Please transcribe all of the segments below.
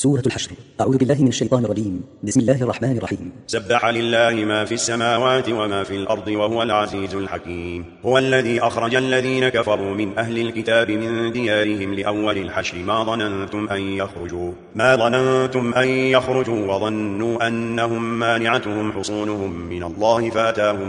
سورة الحشر. أعوذ بالله من الشيطان الرجيم. بسم الله الرحمن الرحيم. سبح لله ما في السماوات وما في الأرض وهو العزيز الحكيم. هو الذي أخرج الذين كفروا من أهل الكتاب من ديارهم لأول الحشر ما ظننتم أن يخرجوا وظنوا أنهم مانعتهم حصونهم من الله فأتاهم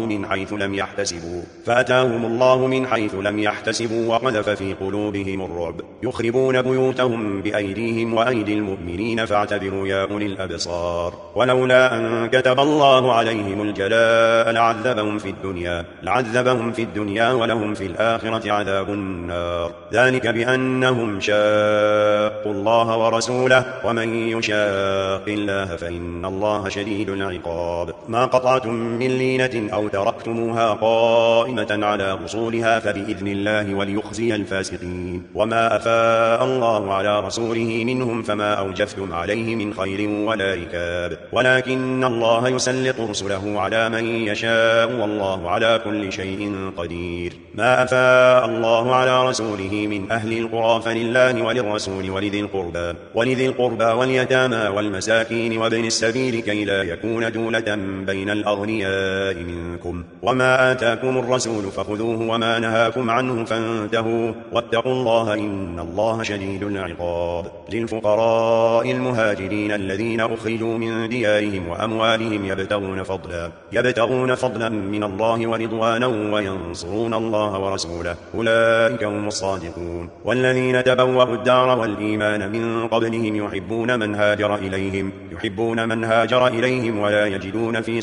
الله من حيث لم يحتسبوا وقذف في قلوبهم الرعب يخربون بيوتهم بأيديهم وأيدي المؤمنين فاعتبروا يا أولي الأبصار. ولولا أن كتب الله عليهم الجلاء لعذبهم في الدنيا ولهم في الآخرة عذاب النار. ذلك بأنهم شاقوا الله ورسوله ومن يشاق الله فإن الله شديد العقاب. ما قطعتم من لينة أو تركتموها قائمة على أصولها فبإذن الله وليخزي الفاسقين. وما أفاء الله على رسوله منهم فما أوجفتم عليه من خير ولا ركاب ولكن الله يسلط رسله على من يشاء والله على كل شيء قدير. ما أفاء الله على رسوله من أهل القرى فلله وللرسول ولذي القربى واليتامى والمساكين وابن السبيل كي لا يكون دولة بين الأغنياء منكم. وما آتاكم الرسول فخذوه وما نهاكم عنه فانتهوا واتقوا الله إن الله شديد العقاب. للفقراء المهاجرين الذين أخرجوا من ديارهم وأموالهم يبتغون فضلا من الله ورضوانا وينصرون الله ورسوله أولئك هم الصادقون. والذين تبوأوا الدار والإيمان من قبلهم يحبون من هاجر إليهم ولا يجدون في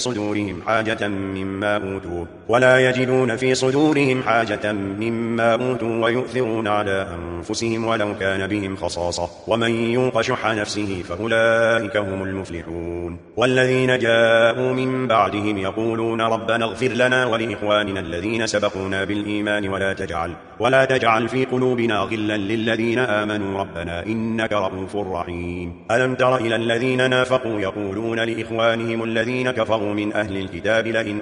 صدورهم حاجة مما أوتوا ويؤثرون على أنفسهم ولو كان بهم خصاصة ومن يوق شح نفسه فأولئك هم المفلحون. والذين جاءوا من بعدهم يقولون ربنا اغفر لنا ولإخواننا الذين سبقونا بالإيمان ولا تجعل في قلوبنا غلا للذين آمنوا ربنا إنك رؤوف رحيم. ألم تر إلى الذين نافقوا يقولون لإخوانهم الذين كفروا من أهل الكتاب لئن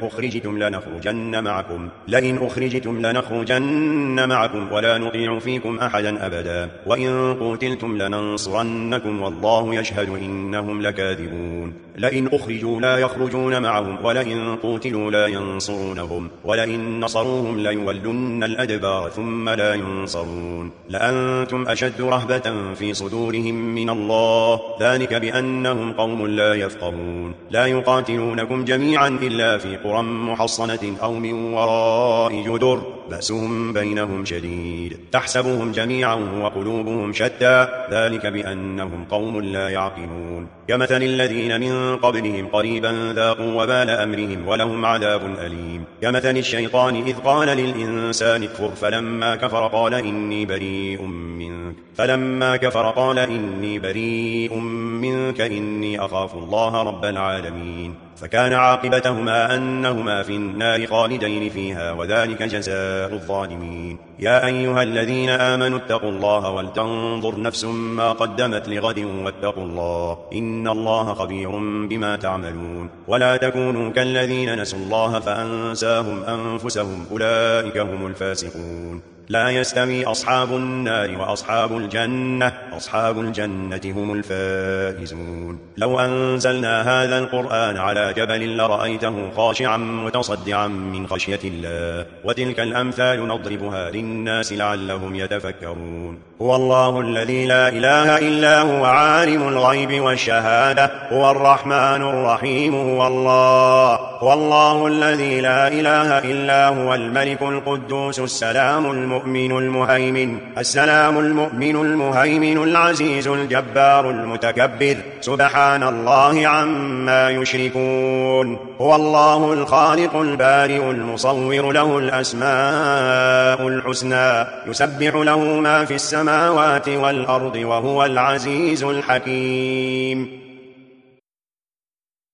أخرجتم لنخرجن معكم ولا نطيع فيكم أحدا أبدا وإن قتلتم لننصرنكم والله يشهد إنهم لكاذبون. لئن أخرجوا لا يخرجون معهم ولئن قتلوا لا ينصرونهم ولئن نصروهم ليولن الأدبار ثم لا ينصرون. لأنتم أشد رهبة في صدورهم من الله ذلك بأنهم قوم لا يفقهون. لا يقاتلونكم جميعا إلا في قرى محصنة أو من وراء جدر بأسهم بينهم شديد تحسبهم جميعا وقلوبهم شتى ذلك بأنهم قوم لا يعقلون. كمثل الذين من قبلهم قريبا ذاقوا وبال أمرهم ولهم عذاب أليم. كمثل الشيطان إذ قال للإنسان اكفر فلما كفر قال إني بريء منك إني أخاف الله رب العالمين. فكان عاقبتهما أنهما في النار خالدين فيها وذلك جزاء الظالمين. يا أيها الذين آمنوا اتقوا الله ولتنظر نفس ما قدمت لغد واتقوا الله إن الله خبير بما تعملون. ولا تكونوا كالذين نسوا الله فأنساهم أنفسهم أولئك هم الفاسقون. لا يستوي أصحاب النار وأصحاب الجنة هم الفائزون. لو أنزلنا هذا القرآن على جبل لرأيته خاشعا متصدعا من خشية الله وتلك الأمثال نضربها للناس لعلهم يتفكرون. هو الله الذي لا إله إلا هو عالم الغيب والشهادة هو الرحمن الرحيم. هو الله الذي لا إله إلا هو الملك القدوس السلام المؤمن المهيمن العزيز الجبار المتكبر سبحان الله عما يشركون. هو الله الخالق البارئ المصور له الأسماء الحسنى يسبح له ما في السماوات والأرض وهو العزيز الحكيم.